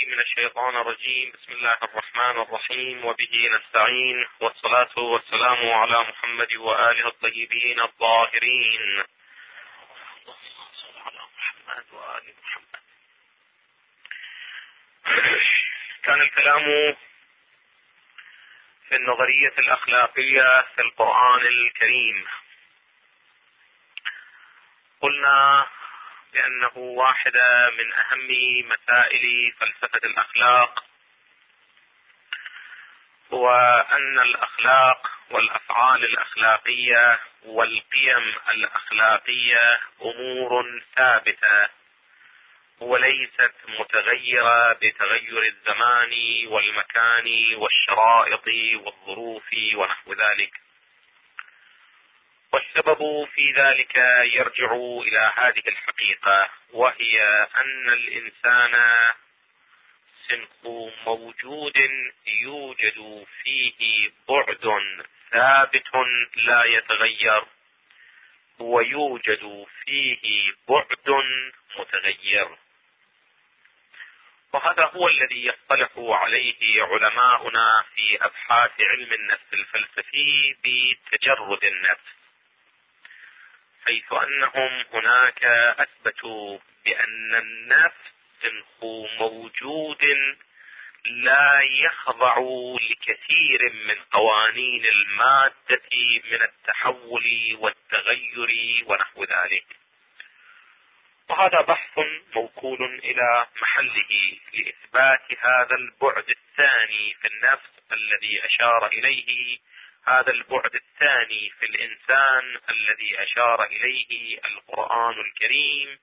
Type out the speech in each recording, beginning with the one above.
من الشيطان الرجيم. بسم الله الرحمن الرحيم، وبه نستعين، والصلاة والسلام على محمد وآله الطيبين الطاهرين. على محمد وآل محمد. كان الكلام في النظرية الأخلاقية في القرآن الكريم. قلنا بأنه واحدة من أهم مسائل فلسفة الأخلاق هو أن الأخلاق والأفعال الأخلاقية والقيم الأخلاقية أمور ثابتة وليست متغيرة بتغير الزمان والمكان والشرائط والظروف ونحو ذلك. والسبب في ذلك يرجع إلى هذه الحقيقة، وهي أن الإنسان صنف موجود يوجد فيه بعد ثابت لا يتغير، ويوجد فيه بعد متغير. وهذا هو الذي يصطلح عليه علماؤنا في أبحاث علم النفس الفلسفي بتجرد النفس، حيث أنهم هناك أثبتوا بأن النفس صنف موجود لا يخضع لكثير من قوانين المادة من التحول والتغير ونحو ذلك. وهذا بحث موكول إلى محله لإثبات هذا البعد الثاني في النفس الذي أشار إليه، هذا البعد الثاني في الإنسان الذي أشار إليه القرآن الكريم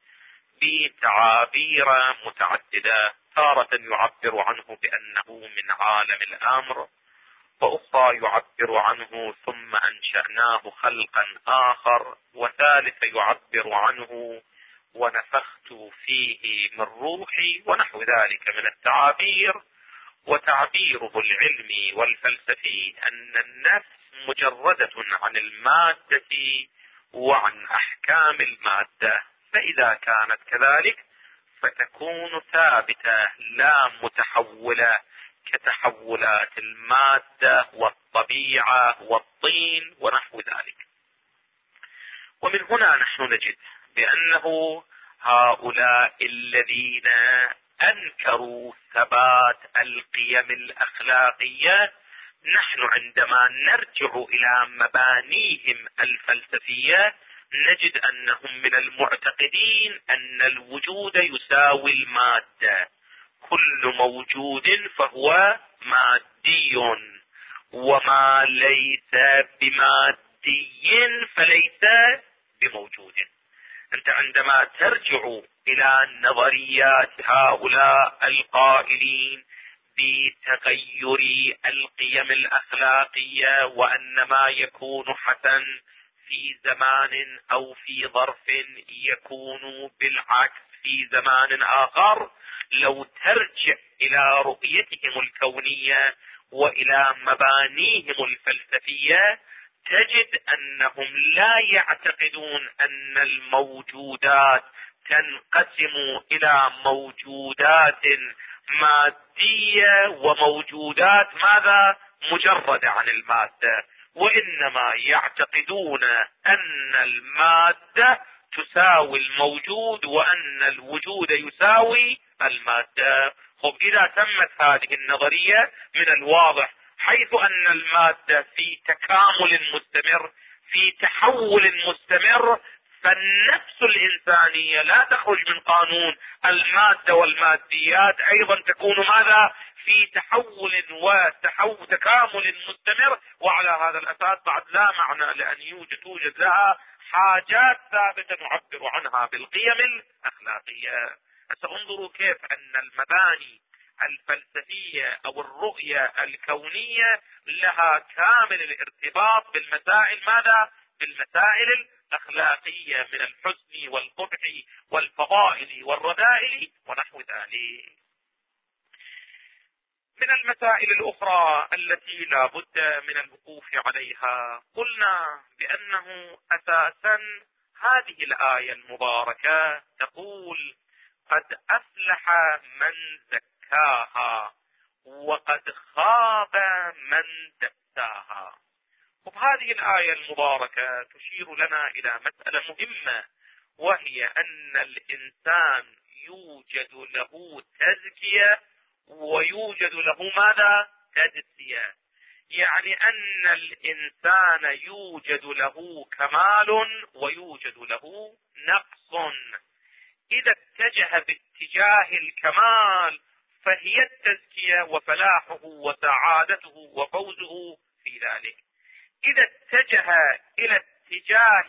بتعابير متعددة. تارة يعبر عنه بأنه من عالم الأمر، وأخرى يعبر عنه ثم أنشأناه خلقا آخر، وثالث يعبر عنه ونفخت فيه من روحي، ونحو ذلك من التعابير. وتعبيره العلمي والفلسفي أن النفس مجردة عن المادة وعن أحكام المادة، فإذا كانت كذلك فتكون ثابتة لا متحولة كتحولات المادة والطبيعة والطين ونحو ذلك. ومن هنا نحن نجد بأنه هؤلاء الذين أنكروا ثبات القيم الأخلاقية، نحن عندما نرجع إلى مبانيهم الفلسفية نجد أنهم من المعتقدين أن الوجود يساوي المادة، كل موجود فهو مادي، وما ليس بمادي فليس بموجود. أنت عندما ترجع إلى نظريات هؤلاء القائلين بتغير القيم الأخلاقية، وأن ما يكون حسن في زمان أو في ظرف يكون بالعكس في زمان آخر، لو ترجع إلى رؤيتهم الكونية وإلى مبانيهم الفلسفية تجد أنهم لا يعتقدون أن الموجودات تنقسم إلى موجودات مادية وموجودات ماذا؟ مجردة عن المادة، وإنما يعتقدون أن المادة تساوي الموجود وأن الوجود يساوي المادة. خب إذا تمت هذه النظرية من الواضح حيث أن المادة في تكامل مستمر في تحول مستمر، فالنفس الإنسانية لا تخرج من قانون المادة والماديات، أيضا تكون ماذا؟ في تحول وتكامل مستمر. وعلى هذا الأساس بعد لا معنى لأن توجد لها حاجات ثابتة نعبر عنها بالقيم الأخلاقية. سأنظروا كيف أن المباني الفلسفية أو الرؤية الكونية لها كامل الارتباط بالمسائل ماذا؟ بالمسائل الأخلاقية من الحسن والقبح والفضائل والرذائل ونحو ذلك. من المسائل الأخرى التي لا بد من الوقوف عليها، قلنا بأنه أساسا هذه الآية المباركة تقول: قد أفلح من زكاها. زكاها وقد خاب من دساها. وبهذه الآية المباركة تشير لنا إلى مسألة مهمة، وهي أن الإنسان يوجد له تزكية ويوجد له ماذا؟ تدسية. يعني أن الإنسان يوجد له كمال ويوجد له نقص. إذا اتجه باتجاه الكمال فهي التزكية وفلاحه وسعادته وفوزه في ذلك. إذا اتجه إلى اتجاه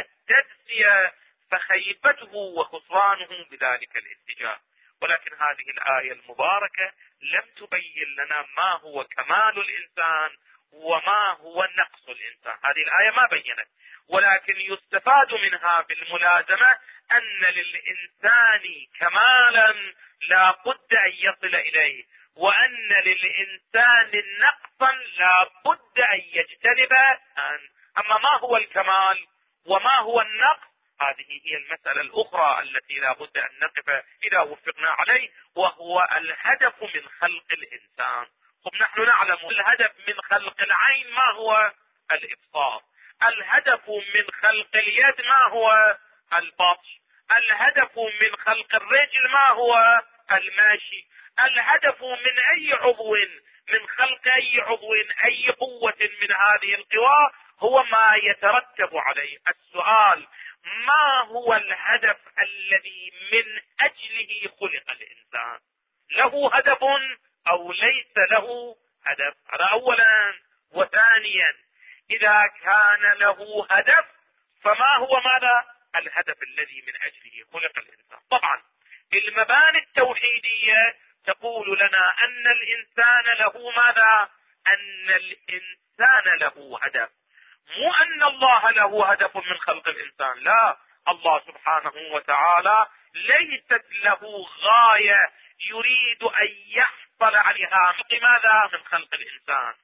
التدسية فخيبته وخسرانه بذلك الاتجاه. ولكن هذه الآية المباركة لم تبين لنا ما هو كمال الإنسان وما هو نقص الإنسان، هذه الآية ما بينت، ولكن يستفاد منها بالملازمة أن للإنسان كمالا لا بد أن يصل إليه، وأن للإنسان نقصا لا بد أن يجتنبه. أما ما هو الكمال وما هو النقص هذه هي المسألة الأخرى التي لا بد أن نقف إذا وفقنا عليه، وهو الهدف من خلق الإنسان. طب نحن نعلم الهدف من خلق العين ما هو؟ الإبصار. الهدف من خلق اليد ما هو؟ البطش. الهدف من خلق الرجل ما هو؟ الماشي. الهدف من أي عضو، من خلق أي عضو، أي قوة من هذه القوى هو ما يترتب عليه. السؤال: ما هو الهدف الذي من أجله خلق الإنسان؟ له هدف أو ليس له هدف؟ هذا أولا. وثانيا، إذا كان له هدف فما هو ماذا؟ الهدف الذي من أجله خلق الإنسان. طبعا المباني التوحيدية تقول لنا أن الإنسان له ماذا؟ أن الإنسان له هدف، مو أن الله له هدف من خلق الإنسان. لا، الله سبحانه وتعالى ليست له غاية يريد أن يحصل عليها ماذا؟ من خلق الإنسان.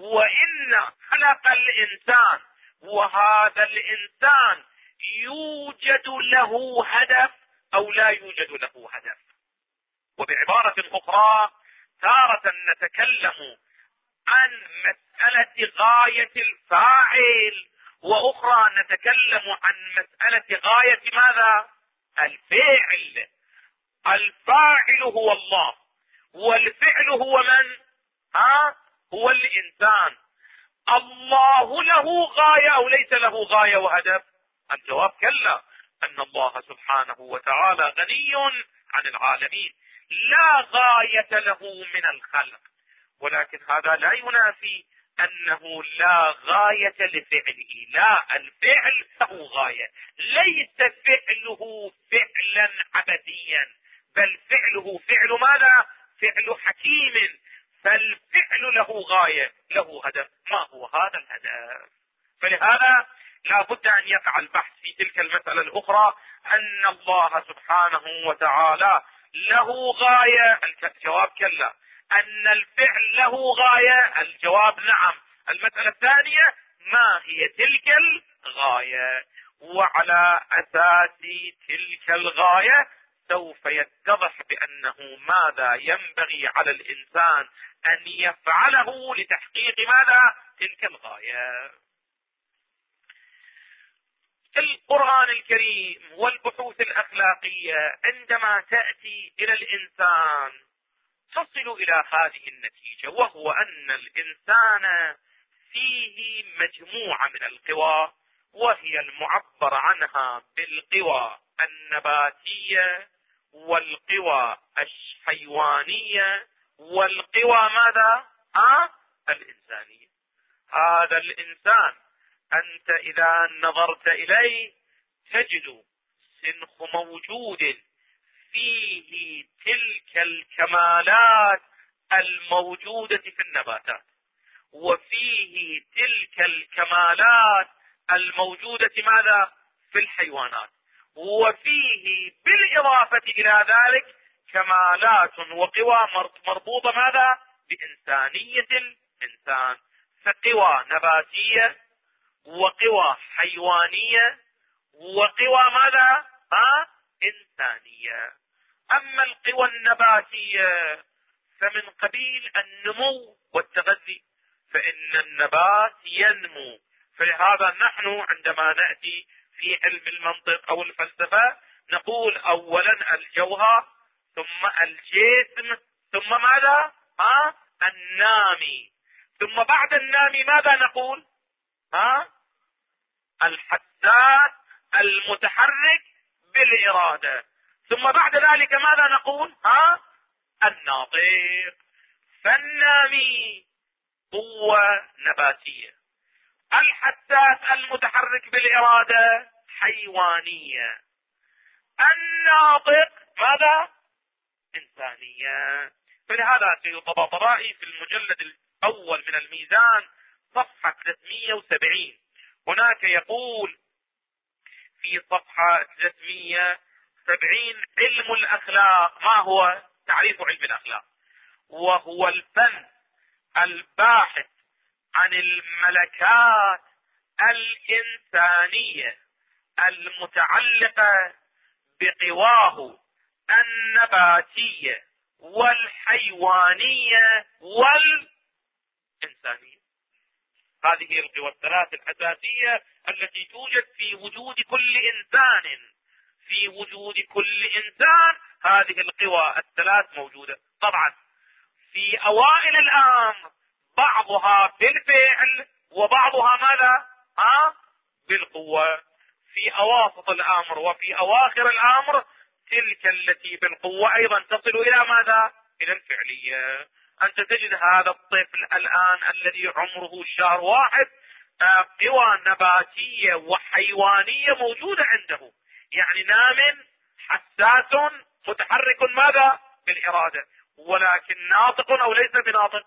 وإن خلق الإنسان وهذا الإنسان يوجد له هدف أو لا يوجد له هدف. وبعبارة أخرى، تارة نتكلم عن مسألة غاية الفاعل، وأخرى نتكلم عن مسألة غاية ماذا؟ الفعل. الفاعل هو الله، والفعل هو من؟ هو الإنسان. الله له غاية أو ليس له غاية وهدف؟ الجواب كلا، أن الله سبحانه وتعالى غني عن العالمين، لا غاية له من الخلق. ولكن هذا لا ينافي أنه لا غاية لفعله. لا، الفعل له غاية، ليس فعله فعلا عبثيا، بل فعله فعل ماذا؟ فعل حكيم. فالفعل له غاية، له هدف. ما هو هذا الهدف؟ فلهذا لا بد أن يقع البحث في تلك المسألة الأخرى، أن الله سبحانه وتعالى له غاية. الجواب كلا. أن الفعل له غاية؟ الجواب نعم. المسألة الثانية: ما هي تلك الغاية؟ وعلى أساس تلك الغاية سوف يتضح بأنه ماذا ينبغي على الإنسان أن يفعله لتحقيق ماذا؟ تلك الغاية. القرآن الكريم والبحوث الأخلاقية عندما تأتي إلى الإنسان تصل إلى هذه النتيجة، وهو أن الإنسان فيه مجموعة من القوى، وهي المعبر عنها بالقوى النباتية والقوى الحيوانية والقوى ماذا؟ الإنسانية. هذا الإنسان أنت إذا نظرت إليه تجد سنخ موجود فيه تلك الكمالات الموجودة في النباتات، وفيه تلك الكمالات الموجودة ماذا؟ في الحيوانات، وفيه بالإضافة إلى ذلك كمالات وقوى مربوطة ماذا؟ بإنسانية الإنسان. فقوى نباتية وقوى حيوانية وقوى ماذا؟ إنسانية. أما القوى النباتية فمن قبيل النمو والتغذي، فإن النبات ينمو. فلهذا نحن عندما نأتي في علم المنطق أو الفلسفة نقول أولا الجوهر، ثم الجسم، ثم ماذا؟ النامي. ثم بعد النامي ماذا نقول؟ الحساس المتحرك بالإرادة. ثم بعد ذلك ماذا نقول؟ الناطق. فالنامي قوة نباتية، الحساس المتحرك بالإرادة حيوانية، الناطق ماذا؟ إنسانية. فلهذا سيد الطباطبائي في المجلد الأول من الميزان صفحة 370 هناك يقول في صفحة 370: علم الأخلاق. ما هو تعريف علم الأخلاق؟ وهو الفن الباحث عن الملكات الإنسانية المتعلقة بقواه النباتية والحيوانية والإنسانية. هذه القوى الثلاث الأساسية التي توجد في وجود كل إنسان. في وجود كل إنسان هذه القوى الثلاث موجودة. طبعا في أوائل الأمر بعضها بالفعل وبعضها ماذا؟ بالقوة. في أواسط الأمر وفي أواخر الأمر تلك التي بالقوة أيضا تصل إلى ماذا؟ إلى الفعلية. أنت تجد هذا الطفل الآن الذي عمره شهر واحد قوى نباتية وحيوانية موجودة عنده، يعني نام حساس متحرك ماذا؟ بالإرادة، ولكن ناطق أو ليس بناطق.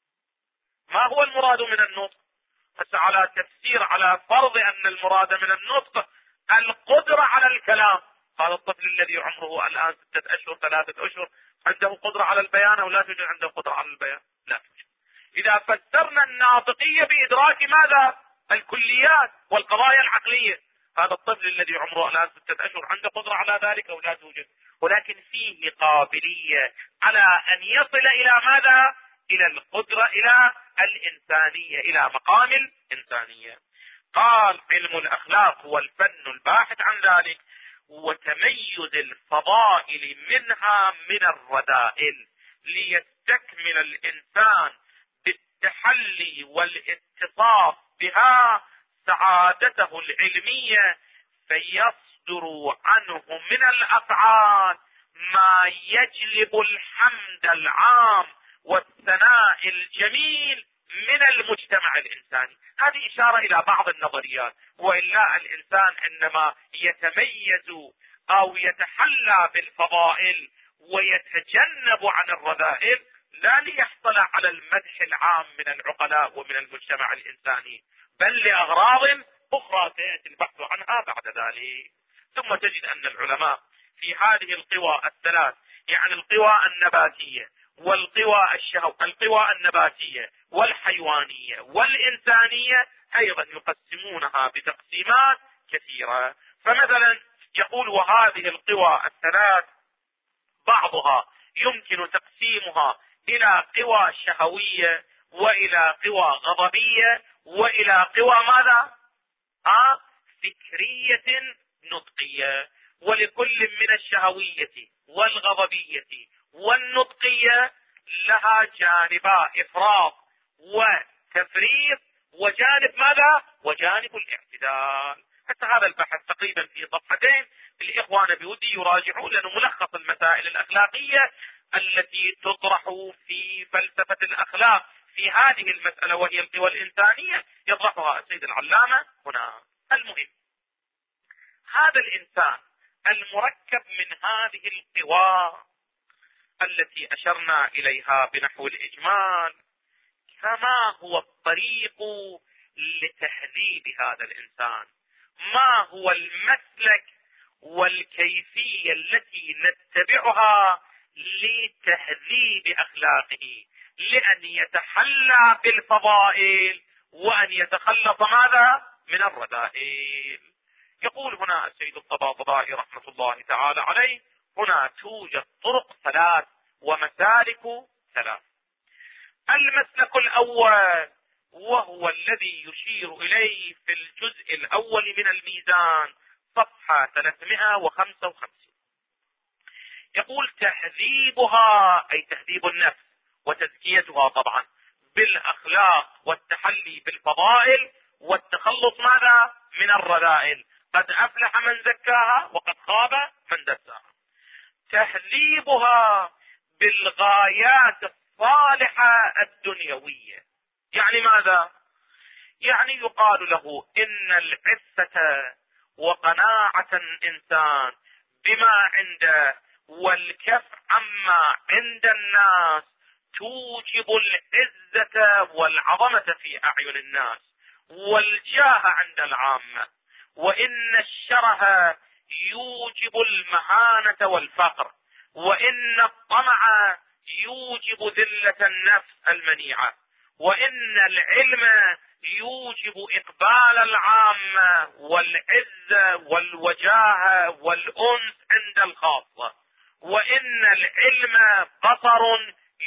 ما هو المراد من النطق؟ بس على تفسير، على فرض أن المراد من النطق القدرة على الكلام. هذا الطفل الذي عمره الآن 6 أشهر 3 أشهر عنده قدرة على البيان أو لا توجد عنده قدرة على البيان؟ لا توجد. إذا فسرنا الناطقية بإدراك ماذا؟ الكليات والقضايا العقلية، هذا الطفل الذي عمره الآن 6 أشهر عنده قدرة على ذلك أو لا توجد؟ ولكن فيه قابلية على أن يصل إلى ماذا؟ إلى القدرة، إلى الإنسانية، إلى مقام الإنسانية. قال علم الأخلاق هو الفن الباحث عن ذلك وتميز الفضائل منها من الرذائل، ليستكمل الإنسان بالتحلي والاتصاف بها سعادته العلمية، فيصدر عنه من الأفعال ما يجلب الحمد العام والثناء الجميل من المجتمع الإنساني. هذه إشارة إلى بعض النظريات. وإلا الإنسان عندما يتميز أو يتحلى بالفضائل ويتجنب عن الرذائل لا ليحصل على المدح العام من العقلاء ومن المجتمع الإنساني، بل لأغراض أخرى سيأتي البحث عنها بعد ذلك. ثم تجد أن العلماء في هذه القوى الثلاث، يعني القوى النباتية القوى النباتية والحيوانية والإنسانية، أيضا يقسمونها بتقسيمات كثيرة. فمثلا يقول وهذه القوى الثلاث بعضها يمكن تقسيمها إلى قوى شهوية وإلى قوى غضبية وإلى قوى ماذا؟ فكرية نطقية. ولكل من الشهوية والغضبية والنطقية لها جانبا إفراط وتفريط وجانب ماذا؟ وجانب الاعتدال. حتى هذا البحث تقريبا في صفحتين. الإخوان بودي يراجعون لنا ملخص المسائل الأخلاقية التي تطرح في فلسفة الأخلاق في هذه المسألة وهي القوى الإنسانية، يطرحها السيد العلامة هنا. المهم هذا الإنسان المركب من هذه القوى التي أشرنا إليها بنحو الإجمال، فما هو الطريق لتهذيب هذا الإنسان؟ ما هو المسلك والكيفية التي نتبعها لتهذيب أخلاقه، لأن يتحلى بالفضائل وأن يتخلص ماذا؟ من الرذائل. يقول هنا السيد الطباطبائي رحمة الله تعالى عليه: هنا توجد طرق 3 ومسالك الثلاث. المسلك الأول وهو الذي يشير إليه في الجزء الأول من الميزان صفحة 355، يقول: تهذيبها، أي تهذيب النفس وتزكيتها طبعا بالأخلاق والتحلي بالفضائل والتخلص ماذا؟ من الرذائل. قد أفلح من زكاها وقد خاب من دساها. تهذيبها بالغايات الصالحة الدنيوية. يعني ماذا؟ يعني يقال له إن العفة وقناعة الإنسان بما عنده والكف عما عند الناس توجب العزة والعظمة في أعين الناس والجاه عند العامة، وإن الشره يوجب المهانة والفقر، وإن الطمع يوجب ذلة النفس المنيعة، وإن العلم يوجب إقبال العامة والعزة والوجاهة والأنس عند الخاصة، وإن العلم بصر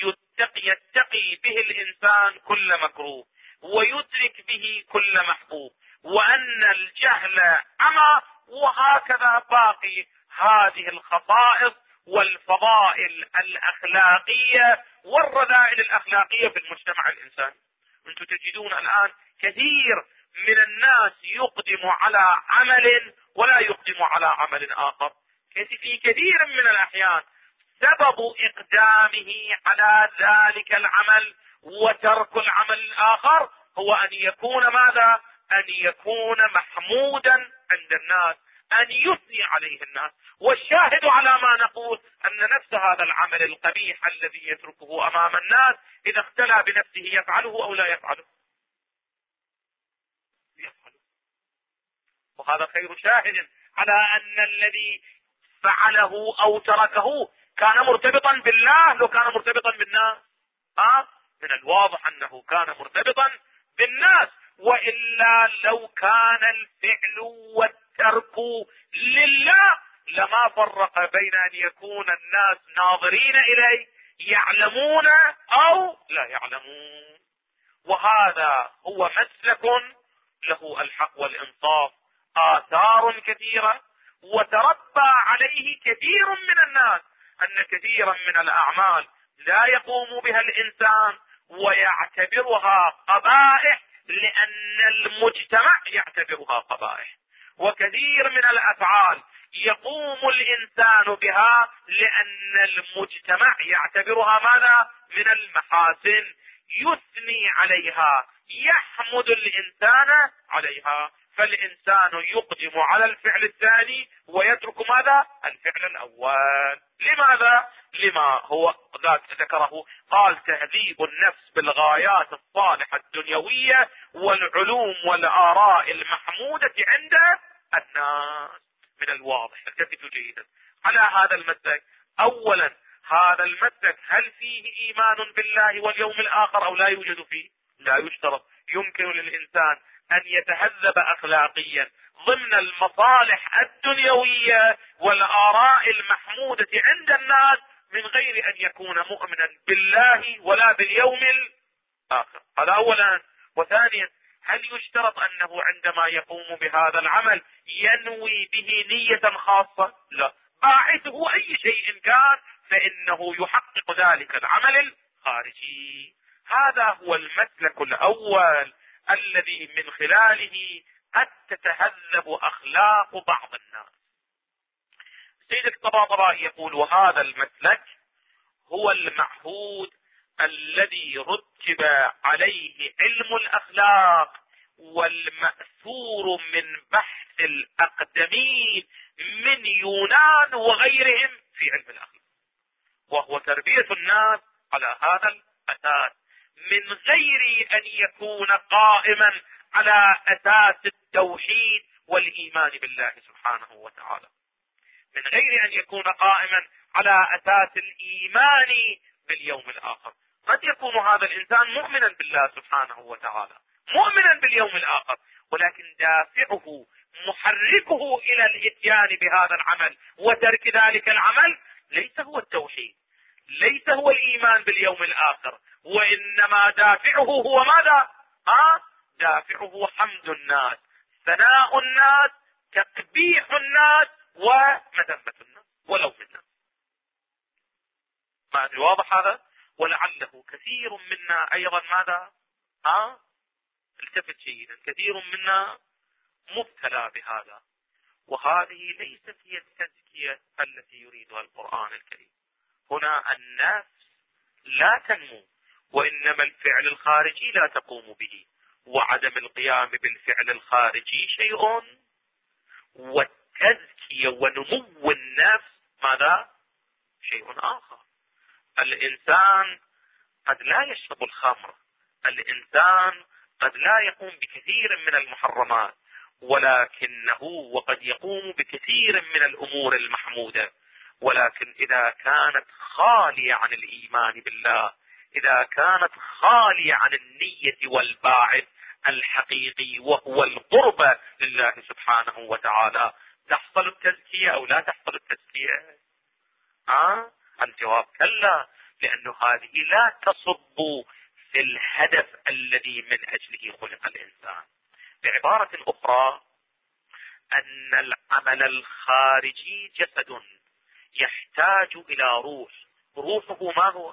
يتقي به الإنسان كل مكروه ويدرك به كل محبوب، وأن الجهل عمى، وهكذا باقي هذه الخصائص والفضائل الأخلاقية والرذائل الأخلاقية في المجتمع الإنساني. أنتم تجدون الآن كثير من الناس يقدم على عمل ولا يقدم على عمل آخر. في كثير من الأحيان سبب إقدامه على ذلك العمل وترك العمل الآخر هو أن يكون ماذا؟ أن يكون محمودا عند الناس، أن يثني عليه الناس. والشاهد على ما نقول أن نفس هذا العمل القبيح الذي يتركه أمام الناس إذا اختلى بنفسه يفعله أو لا يفعله. وهذا خير شاهد على أن الذي فعله أو تركه كان مرتبطا بالله لو كان مرتبطا بالناس. من الواضح أنه كان مرتبطا بالناس، وإلا لو كان الفعل والترك لله لما فرق بين أن يكون الناس ناظرين إليه يعلمون أو لا يعلمون. وهذا هو مسلك له الحق والإنصاف، آثار كثيرة، وتربى عليه كثير من الناس، أن كثيرا من الأعمال لا يقوم بها الإنسان ويعتبرها قبائح لأن المجتمع يعتبرها قبائح، وكثير من الأفعال يقوم الإنسان بها لأن المجتمع يعتبرها ماذا؟ من المحاسن، يثني عليها، يحمد الإنسان عليها. فالإنسان يقدم على الفعل الثاني ويترك ماذا؟ الفعل الأول. لماذا؟ لما هو ذكره، قال: تهذيب النفس بالغايات الصالحة الدنيوية والعلوم والآراء المحمودة عند الناس. من الواضح، التفتوا جيدا على هذا المسلك. أولا، هذا المسلك هل فيه إيمان بالله واليوم الآخر أو لا يوجد فيه؟ لا يشترط. يمكن للإنسان أن يتهذب أخلاقيا ضمن المصالح الدنيوية والآراء المحمودة عند الناس من غير أن يكون مؤمنا بالله ولا باليوم الآخر. هذا أولا. وثانيا، هل يشترط أنه عندما يقوم بهذا العمل ينوي به نية خاصة؟ لا، باعثه أي شيء كان فإنه يحقق ذلك العمل الخارجي. هذا هو المسلك الأول الذي من خلاله قد تتهذب أخلاق بعض الناس. سيد الطباطبائي يقول: وهذا المسلك هو المعهود الذي رتب عليه علم الأخلاق والمأثور من بحث الأقدمين من يونان وغيرهم في علم الأخلاق، وهو تربية الناس على هذا الأساس من غير أن يكون قائما على أساس التوحيد والإيمان بالله سبحانه وتعالى، من غير أن يكون قائما على أساس الإيمان باليوم الآخر. قد يكون هذا الإنسان مؤمنا بالله سبحانه وتعالى، مؤمنا باليوم الآخر، ولكن دافعه محركه إلى الإتيان بهذا العمل وترك ذلك العمل ليس هو التوحيد، ليس هو الإيمان باليوم الآخر، وإنما دافعه هو ماذا؟ دافعه حمد الناس، ثناء الناس، تقبيح الناس، ومذمة الناس ولو منا. ما أدري واضح هذا؟ ولعله كثير منا أيضا ماذا؟ التفت جيدا، كثير منا مبتلى بهذا، وهذه ليست هي التزكية التي يريدها القرآن الكريم. هنا النفس لا تنمو، وإنما الفعل الخارجي لا تقوم به، وعدم القيام بالفعل الخارجي شيء، والتزكية ونمو النفس ماذا؟ شيء آخر. الإنسان قد لا يشرب الخمر، الإنسان قد لا يقوم بكثير من المحرمات، ولكنه وقد يقوم بكثير من الأمور المحمودة، ولكن إذا كانت خالية عن الإيمان بالله، إذا كانت خالية عن النية والباعث الحقيقي وهو القربة لله سبحانه وتعالى، تحصل التزكية أو لا تحصل التزكية؟ الجواب كلا، لأن هذه لا تصب في الهدف الذي من أجله خلق الإنسان. بعبارة أخرى، أن العمل الخارجي جسد يحتاج إلى روح، روحه ما هو؟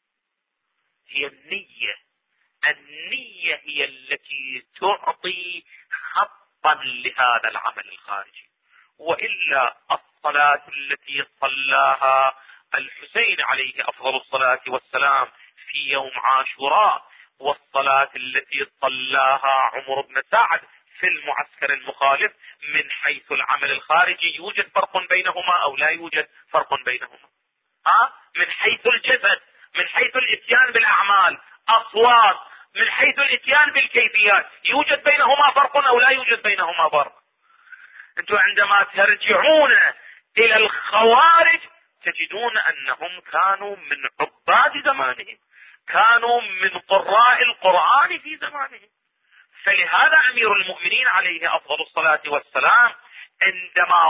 هي النية. النية هي التي تعطي خطا لهذا العمل الخارجي، وإلا الصلاة التي صلاها الحسين عليه أفضل الصلاة والسلام في يوم عاشوراء، والصلاة التي صلاها عمر بن سعد في المعسكر المخالف، من حيث العمل الخارجي يوجد فرق بينهما أو لا يوجد فرق بينهما؟ من حيث الجسد، من حيث الاتيان بالأعمال، أصوات، من حيث الاتيان بالكيفيات، يوجد بينهما فرق أو لا يوجد بينهما فرق؟ انتم عندما ترجعون إلى الخوارج تجدون أنهم كانوا من عباد زمانهم، كانوا من قراء القرآن في زمانهم. فلهذا أمير المؤمنين عليه أفضل الصلاة والسلام عندما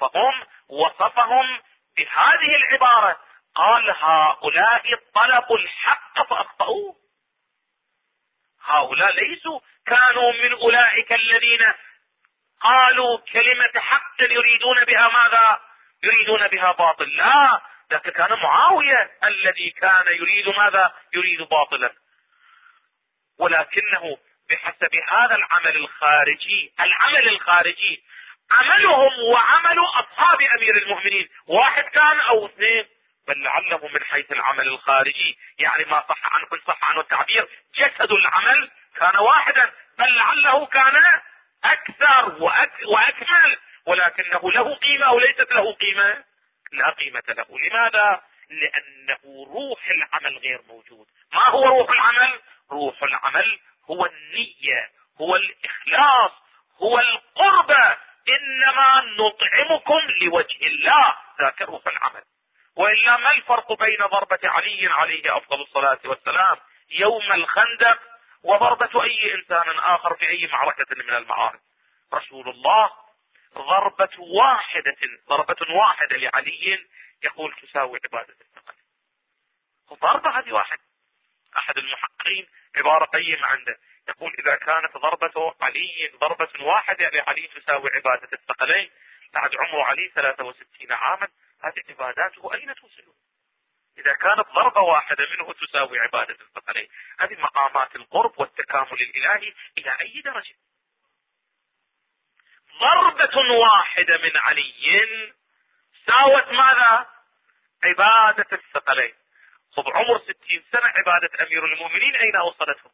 وصفهم بهذه العبارة، قال هؤلاء طلبوا الحق فأخطأوه. هؤلاء ليسوا كانوا من أولئك الذين قالوا كلمة حق يريدون بها ماذا؟ يريدون بها باطل. لا، ذاك كان معاوية الذي كان يريد ماذا؟ يريد باطلا، ولكنه بحسب هذا العمل الخارجي، العمل الخارجي عملهم وعمل أصحاب أمير المؤمنين واحد كان أو اثنين، بل لعله من حيث العمل الخارجي، يعني ما صح عنه التعبير، جسد العمل كان واحدا، بل لعله كان أكثر وأكمل، ولكنه له قيمة أو ليست له قيمة؟ لا قيمة له. لماذا؟ لأنه روح العمل غير موجود. ما هو روح العمل؟ روح العمل هو النية، هو الإخلاص، هو القربة، إنما نطعمكم لوجه الله، ذاك روح العمل. وإلا ما الفرق بين ضربة علي عليه أفضل الصلاة والسلام يوم الخندق وضربة أي إنسان آخر في أي معركة من المعارك؟ رسول الله ضربة واحدة لعلي يقول تساوي عبادة الثقل. ضربة هذه واحد. أحد المحققين عبارة قيمة عنده يقول إذا كانت ضربة علي ضربة واحدة لعلي تساوي عبادة الثقلين، بعد عمر علي 63 عاما، هذه عباداته أين توصل؟ إذا كانت ضربة واحدة منه تساوي عبادة الثقلين، هذه مقامات القرب والتكامل الإلهي إلى أي درجة؟ ضربة واحدة من علي ساوت ماذا؟ عبادة الثقلين. خب عمر 60 سنة عبادة أمير المؤمنين أين وصلتهم؟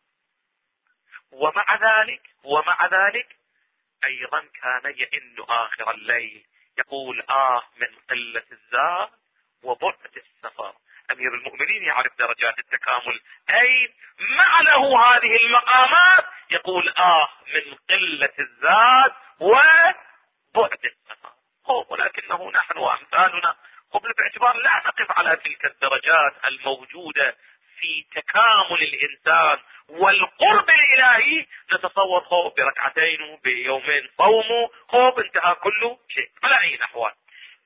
ومع ذلك أيضا كان يئن آخر الليل يقول من قلة الزاد وبعد السفر. أمير المؤمنين يعرف درجات التكامل، أي مع له هذه المقامات يقول من قلة الزاد وبعد السفر. ولكنه نحن وأمثالنا قبل باعتبار لا نقف على تلك الدرجات الموجودة في تكامل الإنسان والقرب الإلهي، نتصور بركعتين بيومين صوموا انتهى كل شيء على أي الأحوال.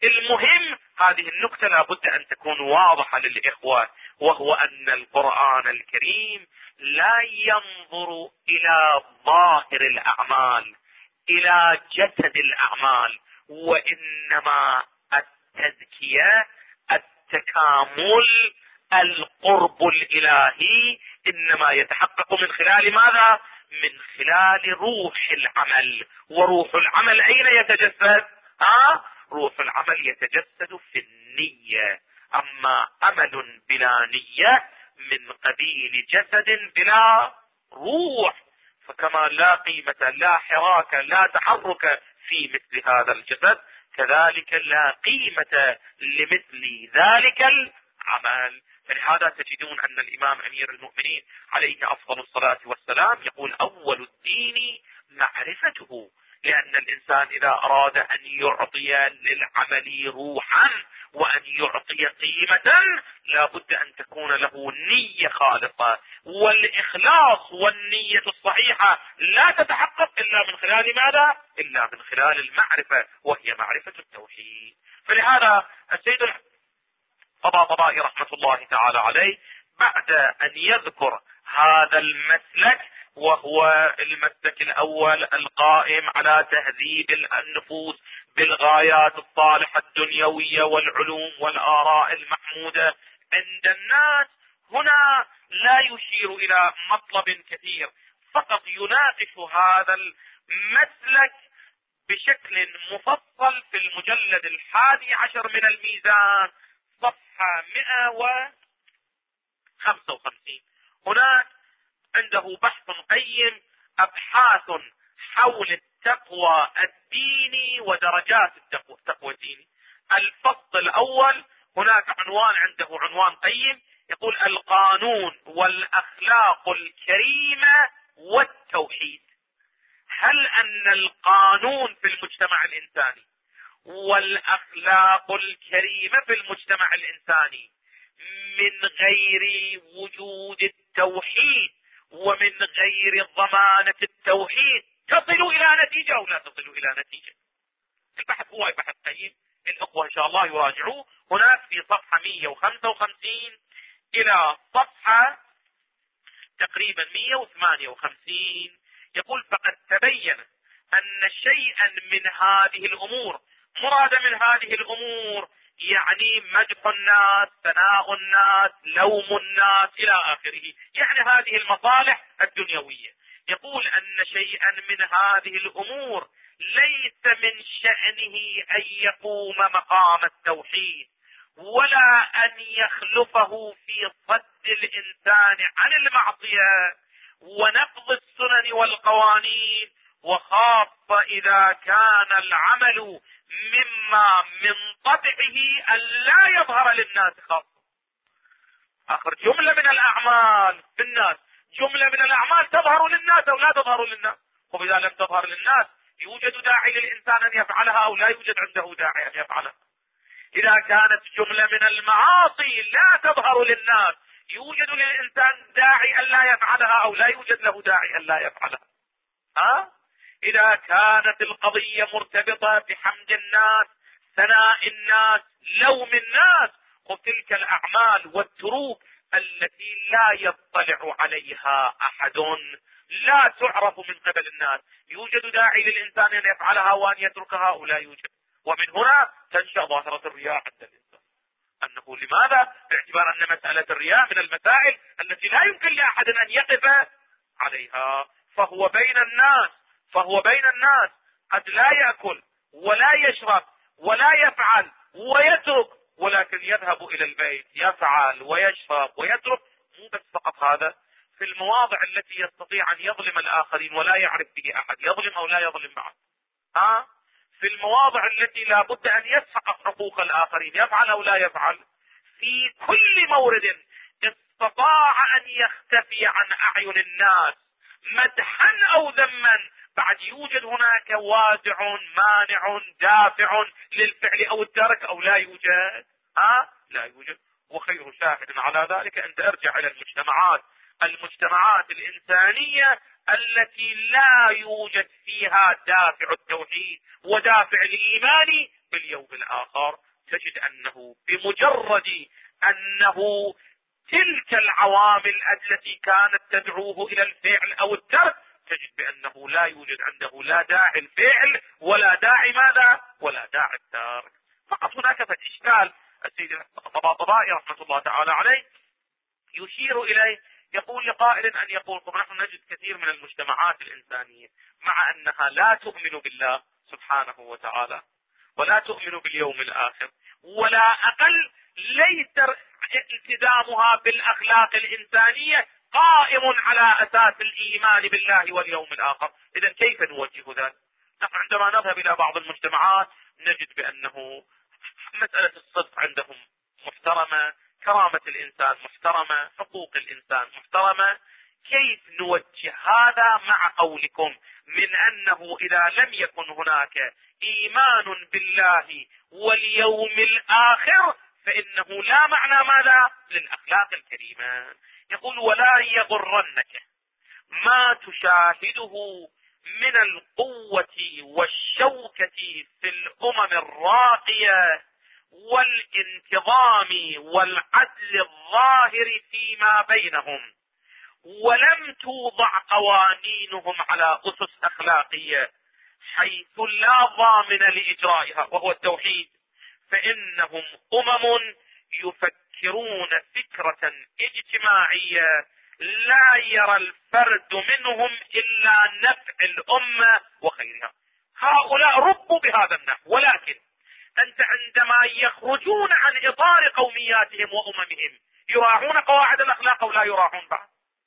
المهم هذه النقطة لابد ان تكون واضحة للإخوة، وهو ان القرآن الكريم لا ينظر الى ظاهر الاعمال، الى جسد الاعمال، وانما التزكية، التكامل، القرب الالهي انما يتحقق من خلال ماذا؟ من خلال روح العمل. وروح العمل اين يتجسد؟ روح العمل يتجسد في النية. اما امل بلا نية من قبيل جسد بلا روح، فكما لا قيمة، لا حراك، لا تحرك في مثل هذا الجسد، كذلك لا قيمة لمثل ذلك العمل. فلهذا تجدون ان الامام امير المؤمنين عليه افضل الصلاة والسلام يقول اول الدين معرفته، لان الانسان اذا اراد ان يعطي للعمل روحا وان يعطي قيمة لا بد ان تكون له نية خالصة، والاخلاص والنية الصحيحة لا تتحقق الا من خلال ماذا؟ الا من خلال المعرفة، وهي معرفة التوحيد. فلهذا السيد الطباطبائي رحمة الله تعالى عليه بعد ان يذكر هذا المسلك، وهو المسلك الاول القائم على تهذيب النفوس بالغايات الصالحة الدنيوية والعلوم والاراء المحمودة عند الناس، هنا لا يشير الى مطلب كثير، فقط يناقش هذا المسلك بشكل مفصل في المجلد 11 من الميزان صفحة 155. هناك عنده بحث قيم، ابحاث حول التقوى الديني ودرجات التقوى الديني. الفصل الاول هناك عنوان، عنده عنوان قيم يقول القانون والاخلاق الكريمة والتوحيد. هل ان القانون في المجتمع الانساني والاخلاق الكريمة في المجتمع الانساني من غير وجود التوحيد ومن غير ضمانة التوحيد تصل الى نتيجة او لا تصل الى نتيجة؟ البحث هو بحث قيم، الاخوة ان شاء الله يراجعوه. هناك في صفحة 155 الى صفحة تقريبا 158 يقول فقد تبين ان شيئا من هذه الامور، مراد من هذه الامور يعني مدح الناس، ثناء الناس، لوم الناس الى اخره، يعني هذه المصالح الدنيوية. يقول ان شيئا من هذه الامور ليس من شأنه ان يقوم مقام التوحيد، ولا ان يخلفه في صد الانسان عن المعصية ونقض السنن والقوانين، وخاصة اذا كان العمل مما من طبعه ان لا يظهر للناس خاصة. اخر جملة من الاعمال في الناس، جملة من الاعمال تظهر للناس او لا تظهر للناس، واذا لم تظهر للناس يوجد داعي للانسان ان يفعلها او لا يوجد عنده داعي ان يفعلها. اذا كانت جملة من المعاصي لا تظهر للناس يوجد للانسان داعي ان لا يفعلها او لا يوجد له داعي ان لا يفعلها. اذا كانت القضية مرتبطة بحمد الناس، ثناء الناس، لوم الناس، وتلك الاعمال والتروك التي لا يطلع عليها احد، لا تعرف من قبل الناس، يوجد داعي للانسان ان يفعلها وان يتركها او لا يوجد. ومن هنا تنشأ ظاهرة الرياء عند الانسان. انه لماذا؟ باعتبار ان مسألة الرياء من المسائل التي لا يمكن لاحد ان يقف عليها، فهو بين الناس قد لا يأكل ولا يشرب ولا يفعل ويترك، ولكن يذهب الى البيت يفعل ويشرب ويترك. مو بس فقط هذا، في المواضع التي يستطيع ان يظلم الاخرين ولا يعرف به احد يظلم او لا يظلم بعض، في المواضع التي لا بد ان يسحق حقوق الاخرين يفعل او لا يفعل. في كل مورد استطاع ان يختفي عن اعين الناس مدحا او ذما، بعد يوجد هناك وازع مانع دافع للفعل او الترك او لا يوجد؟ لا يوجد. وخير شاهد على ذلك ان ارجع الى المجتمعات المجتمعات الإنسانية التي لا يوجد فيها دافع التوحيد ودافع الإيمان باليوم الآخر، تجد أنه بمجرد أنه تلك العوامل التي كانت تدعوه إلى الفعل أو الترك، تجد بأنه لا يوجد عنده لا داعي الفعل ولا داعي ماذا ولا داعي الترك. فقط هناك إشكال السيد الطباطبائي رحمة الله تعالى عليه يشير إليه، يقول لقائل أن يقول نحن نجد كثير من المجتمعات الإنسانية مع أنها لا تؤمن بالله سبحانه وتعالى ولا تؤمن باليوم الآخر، ولا أقل ليس التزامها بالأخلاق الإنسانية قائم على أساس الإيمان بالله واليوم الآخر. إذا كيف نوجه ذلك؟ نحن عندما نذهب إلى بعض المجتمعات نجد بأنه مسألة الصدق عندهم محترمة، كرامة الإنسان محترمة، حقوق الإنسان محترمة. كيف نوجه هذا مع قولكم من أنه إذا لم يكن هناك إيمان بالله واليوم الآخر فإنه لا معنى ماذا للأخلاق الكريمة؟ يقول ولا يغرنك ما تشاهده من القوة والشوكة في الأمم الراقية والانتظام والعدل الظاهر فيما بينهم، ولم توضع قوانينهم على أسس أخلاقية حيث لا ضامن لإجرائها وهو التوحيد، فإنهم أمم يفكرون فكرة اجتماعية لا يرى الفرد منهم إلا نفع الأمة وخيرها. هؤلاء ربوا بهذا النحو، ولكن أنت عندما يخرجون عن إطار قومياتهم وأممهم يراعون قواعد الأخلاق أو لا يراعون بعض؟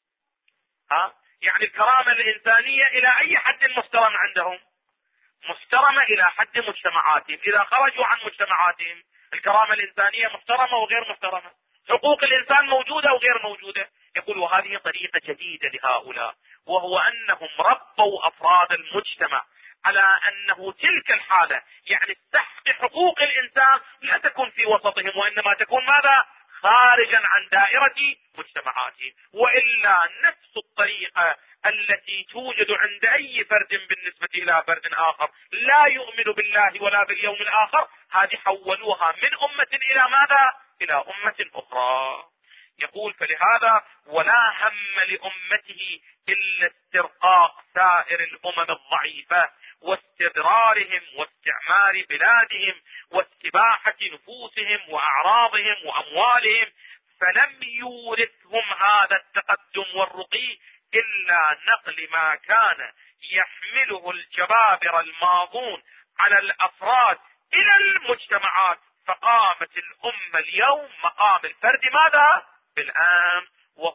يعني الكرامة الإنسانية إلى أي حد محترم عندهم؟ محترمة إلى حد مجتمعاتهم. إذا خرجوا عن مجتمعاتهم الكرامة الإنسانية محترمة وغير محترمة، حقوق الإنسان موجودة وغير موجودة. يقول وهذه طريقة جديدة لهؤلاء، وهو أنهم ربوا أفراد المجتمع على أنه تلك الحالة يعني تحقق حقوق الإنسان لا تكون في وسطهم، وإنما تكون ماذا خارجا عن دائرة مجتمعاتهم. وإلا نفس الطريقة التي توجد عند أي فرد بالنسبة إلى فرد آخر لا يؤمن بالله ولا باليوم الآخر، هذه حولوها من أمة إلى ماذا إلى أمة أخرى. يقول فلهذا ولا هم لأمته إلا استرقاق سائر الأمم الضعيفة واستدرارهم واستعمار بلادهم واستباحة نفوسهم وأعراضهم وأموالهم، فلم يورثهم هذا التقدم والرقي إلا نقل ما كان يحمله الجبابرة الماضون على الأفراد إلى المجتمعات، فقامت الأمة اليوم مقام الفرد ماذا بالآن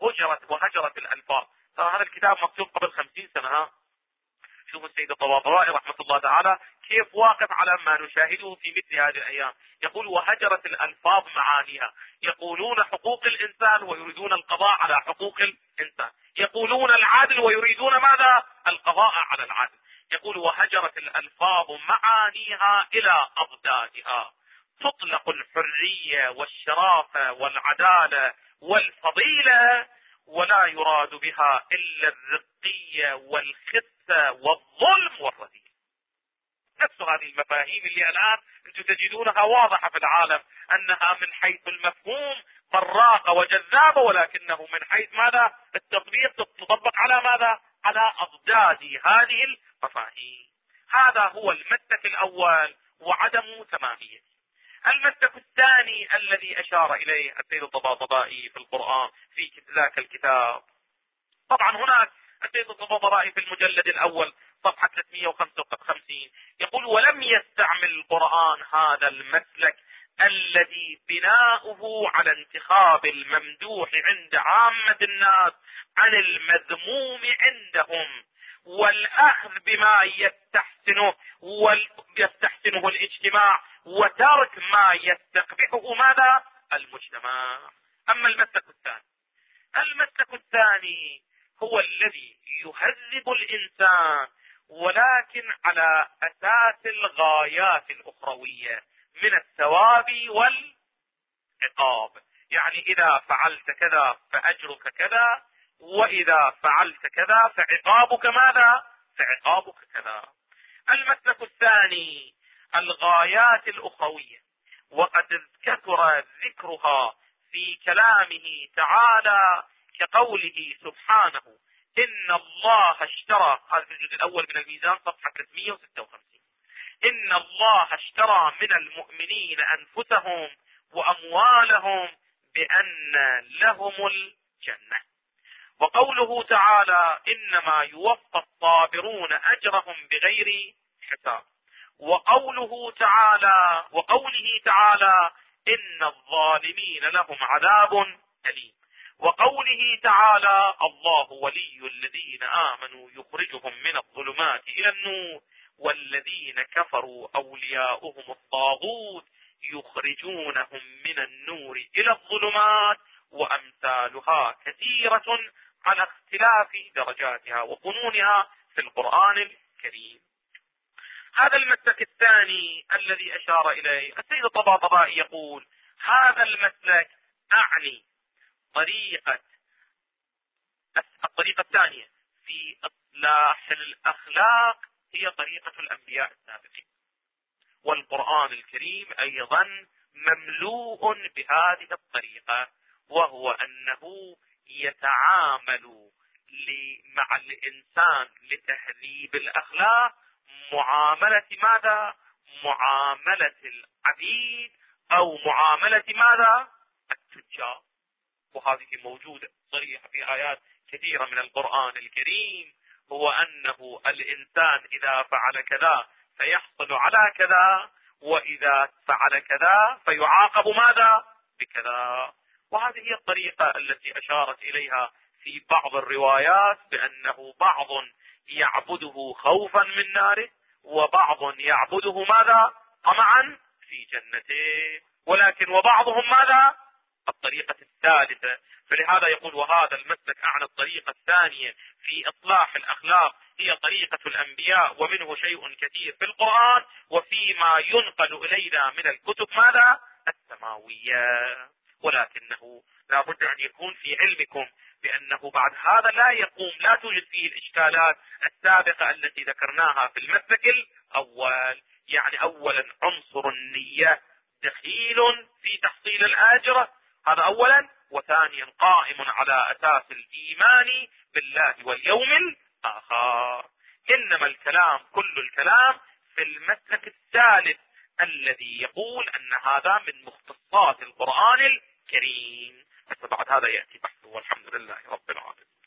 وهجرت الألفاظ. ترى هذا الكتاب مكتوب قبل 50 سنة. شوفوا السيد الطباطبائي رحمة الله تعالى كيف واقف على ما نشاهده في مثل هذه الأيام. يقول وهجرت الألفاظ معانيها، يقولون حقوق الإنسان ويريدون القضاء على حقوق الإنسان، يقولون العدل ويريدون ماذا القضاء على العدل. يقول وهجرت الألفاظ معانيها إلى أضدادها، تطلق الحرية والشرافة والعدالة والفضيلة ولا يراد بها إلا الرقية والخسة والظلم والرذيل. نفس هذه المفاهيم اللي الآن أنتم تجدونها واضحة في العالم أنها من حيث المفهوم براقة وجذابة، ولكنه من حيث ماذا التطبيق تطبق على ماذا على أضداد هذه المفاهيم. هذا هو المسلك الأول وعدم تماميته. المسلك الثاني الذي أشار إليه السيد الطباطبائي في القرآن في ذاك الكتاب، طبعا هناك السيد الطباطبائي في المجلد الأول صفحة 355 يقول ولم يستعمل القرآن هذا المسلك الذي بناؤه على انتخاب الممدوح عند عامة الناس عن المذموم عندهم والأخذ بما يستحسنه الاجتماع وترك ما يستقبحه ماذا المجتمع. أما المسلك الثاني هو الذي يهذب الإنسان ولكن على أساس الغايات الأخروية من الثواب والعقاب. يعني إذا فعلت كذا فأجرك كذا، وإذا فعلت كذا فعقابك ماذا؟ فعقابك كذا. المسلك الثاني الغايات الأخروية، وقد كثر ذكرها في كلامه تعالى كقوله سبحانه إن الله اشترى، هذا في الجزء الأول من الميزان صفحة 356، إن الله اشترى من المؤمنين أنفسهم وأموالهم بأن لهم الجنة. وقوله تعالى إنما يوفى الصابرون أجرهم بغير حساب. وقوله تعالى إن الظالمين لهم عذاب أليم. وقوله تعالى الله ولي الذين آمنوا يخرجهم من الظلمات إلى النور والذين كفروا أولياؤهم الطاغوت يخرجونهم من النور إلى الظلمات، وأمثالها كثيرة على اختلاف درجاتها وظنونها في القرآن الكريم. هذا المسلك الثاني الذي أشار إليه السيد الطباطبائي يقول هذا المسلك أعني الطريقة الثانية في إصلاح الأخلاق هي طريقة الأنبياء السابقين، والقرآن الكريم أيضا مملوء بهذه الطريقة، وهو أنه يتعامل مع الإنسان لتهذيب الأخلاق معاملة ماذا؟ معاملة العبيد أو معاملة ماذا؟ التجار. وهذه موجودة صريحة في آيات كثيرة من القرآن الكريم، هو أنه الإنسان إذا فعل كذا فيحصل على كذا، وإذا فعل كذا فيعاقب ماذا؟ بكذا. وهذه هي الطريقة التي أشارت إليها في بعض الروايات بأنه بعض يعبده خوفا من ناره، وبعض يعبده ماذا؟ طمعا في جنته، ولكن وبعضهم ماذا؟ الطريقة الثالثة. فلهذا يقول وهذا المسلك أعني الطريقة الثانية في إصلاح الأخلاق هي طريقة الأنبياء، ومنه شيء كثير في القرآن وفيما ينقل إلينا من الكتب ماذا؟ السماوية. ولكنه لا بد أن يكون في علمكم بأنه بعد هذا لا توجد فيه الإشكالات السابقة التي ذكرناها في المسلك الأول. يعني أولا عنصر النية دخيل في تحصيل الأجر، هذا أولا، وثانيا قائم على أساس الإيمان بالله واليوم الآخر. إنما الكلام كل الكلام في المسلك الثالث الذي يقول أن هذا من مختصات القرآن الكريم، بس بعد هذا يأتي بحثه والحمد لله رب العالمين.